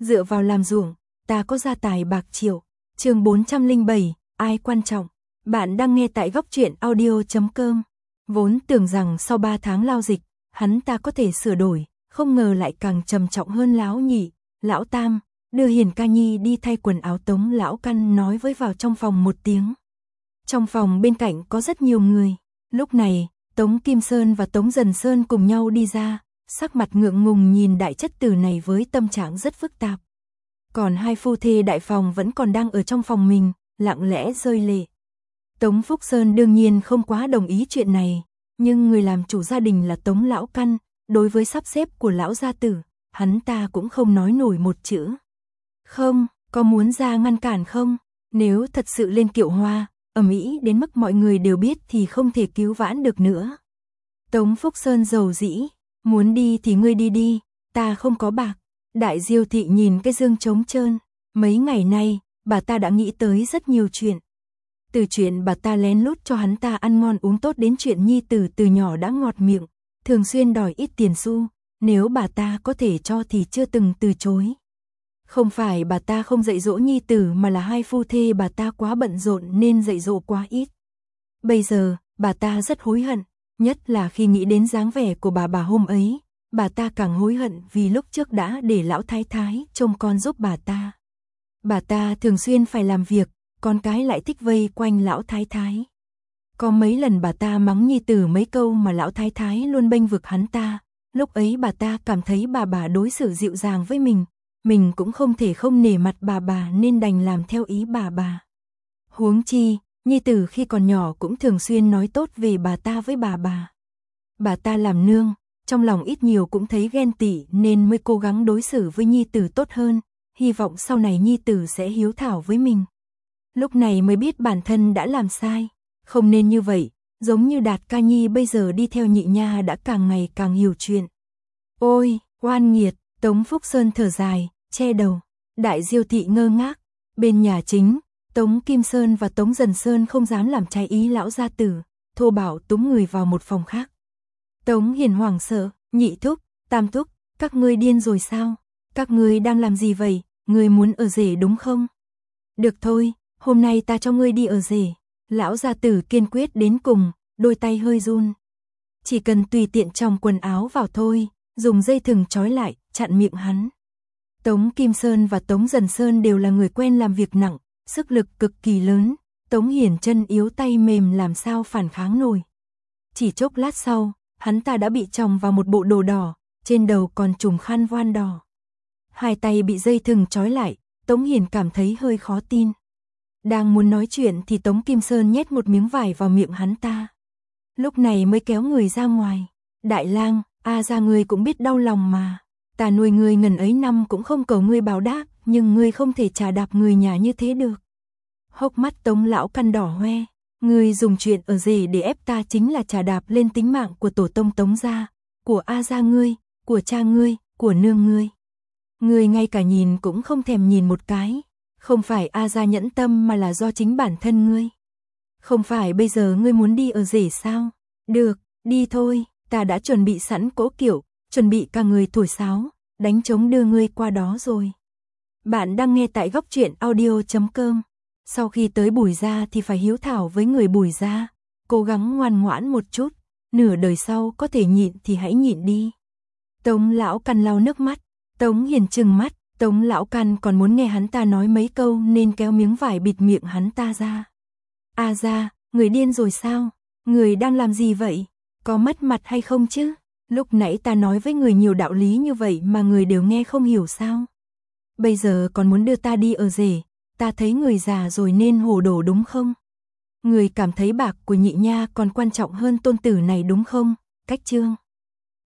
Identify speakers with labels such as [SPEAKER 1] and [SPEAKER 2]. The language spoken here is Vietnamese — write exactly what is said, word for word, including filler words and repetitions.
[SPEAKER 1] dựa vào làm ruộng, ta có gia tài bạc triệu. Chương bốn trăm lẻ bảy, ai quan trọng. Bạn đang nghe tại góc truyện audio chấm com. Vốn tưởng rằng sau ba tháng lao dịch, hắn ta có thể sửa đổi, không ngờ lại càng trầm trọng hơn. Lão nhị, lão tam, đưa Hiền ca nhi đi thay quần áo. Tống lão căn nói với vào trong phòng một tiếng. Trong phòng bên cạnh có rất nhiều người. Lúc này, Tống Kim Sơn và Tống Dần Sơn cùng nhau đi ra, sắc mặt ngượng ngùng nhìn đại chất tử này với tâm trạng rất phức tạp. Còn hai phu thê đại phòng vẫn còn đang ở trong phòng mình, lặng lẽ rơi lệ. Tống Phúc Sơn đương nhiên không quá đồng ý chuyện này, nhưng người làm chủ gia đình là Tống lão căn, đối với sắp xếp của lão gia tử, hắn ta cũng không nói nổi một chữ. Không, có muốn ra ngăn cản không? Nếu thật sự lên kiệu hoa, ầm ĩ đến mức mọi người đều biết thì không thể cứu vãn được nữa. Tống Phúc Sơn dầu dĩ, muốn đi thì ngươi đi đi, ta không có bạc. Đại Diêu thị nhìn cái dương trống trơn, mấy ngày nay, bà ta đã nghĩ tới rất nhiều chuyện. Từ chuyện bà ta lén lút cho hắn ta ăn ngon uống tốt đến chuyện nhi tử từ nhỏ đã ngọt miệng, thường xuyên đòi ít tiền xu, nếu bà ta có thể cho thì chưa từng từ chối. Không phải bà ta không dạy dỗ nhi tử mà là hai phu thê bà ta quá bận rộn nên dạy dỗ quá ít. Bây giờ, bà ta rất hối hận, nhất là khi nghĩ đến dáng vẻ của bà bà hôm ấy, bà ta càng hối hận vì lúc trước đã để lão thái thái trông con giúp bà ta. Bà ta thường xuyên phải làm việc, con cái lại thích vây quanh lão thái thái. Có mấy lần bà ta mắng nhi tử mấy câu mà lão thái thái luôn bênh vực hắn ta, lúc ấy bà ta cảm thấy bà bà đối xử dịu dàng với mình, mình cũng không thể không nể mặt bà bà nên đành làm theo ý bà bà. Huống chi, nhi tử khi còn nhỏ cũng thường xuyên nói tốt về bà ta với bà bà. Bà ta làm nương, trong lòng ít nhiều cũng thấy ghen tị nên mới cố gắng đối xử với nhi tử tốt hơn, hy vọng sau này nhi tử sẽ hiếu thảo với mình. Lúc này mới biết bản thân đã làm sai, không nên như vậy, giống như Đạt ca nhi bây giờ đi theo nhị nha đã càng ngày càng hiểu chuyện. Ôi, oan nghiệt, Tống Phúc Sơn thở dài, che đầu. Đại Diêu thị ngơ ngác, bên nhà chính, Tống Kim Sơn và Tống Dần Sơn không dám làm trái ý lão gia tử, thô bạo túm người vào một phòng khác. Tống Hiền hoảng sợ, nhị thúc, tam thúc, các ngươi điên rồi sao? Các ngươi đang làm gì vậy? Ngươi muốn ở rể đúng không? Được thôi, hôm nay ta cho ngươi đi ở rể. Lão gia tử kiên quyết đến cùng, đôi tay hơi run. Chỉ cần tùy tiện trong quần áo vào thôi, dùng dây thừng trói lại, chặn miệng hắn. Tống Kim Sơn và Tống Dần Sơn đều là người quen làm việc nặng, sức lực cực kỳ lớn. Tống Hiền chân yếu tay mềm làm sao phản kháng nổi. Chỉ chốc lát sau, hắn ta đã bị chồng vào một bộ đồ đỏ, trên đầu còn trùm khăn voan đỏ. Hai tay bị dây thừng trói lại, Tống Hiền cảm thấy hơi khó tin. Đang muốn nói chuyện thì Tống Kim Sơn nhét một miếng vải vào miệng hắn ta. Lúc này mới kéo người ra ngoài. Đại lang, a ra ngươi cũng biết đau lòng mà. Ta nuôi ngươi ngần ấy năm cũng không cầu ngươi báo đáp, nhưng ngươi không thể trà đạp người nhà như thế được. Hốc mắt Tống lão căn đỏ hoe. Ngươi dùng chuyện ở rể để ép ta chính là trà đạp lên tính mạng của tổ tông Tống gia, của a gia ngươi, của cha ngươi, của nương ngươi. Ngươi ngay cả nhìn cũng không thèm nhìn một cái. Không phải a gia nhẫn tâm mà là do chính bản thân ngươi. Không phải bây giờ ngươi muốn đi ở rể sao? Được, đi thôi, ta đã chuẩn bị sẵn cỗ kiệu, chuẩn bị cả người thổi sáo, đánh trống đưa ngươi qua đó rồi. Bạn đang nghe tại góc truyện audio chấm com. Sau khi tới Bùi gia thì phải hiếu thảo với người Bùi gia, cố gắng ngoan ngoãn một chút, nửa đời sau có thể nhịn thì hãy nhịn đi. Tống lão căn lau nước mắt, Tống Hiền trừng mắt, Tống lão căn còn muốn nghe hắn ta nói mấy câu nên kéo miếng vải bịt miệng hắn ta ra. A gia, người điên rồi sao? Người đang làm gì vậy? Có mất mặt hay không chứ? Lúc nãy ta nói với người nhiều đạo lý như vậy mà người đều nghe không hiểu sao? Bây giờ còn muốn đưa ta đi ở rể, ta thấy người già rồi nên hồ đồ đúng không? Người cảm thấy bạc của nhị nha còn quan trọng hơn tôn tử này đúng không? Cách chương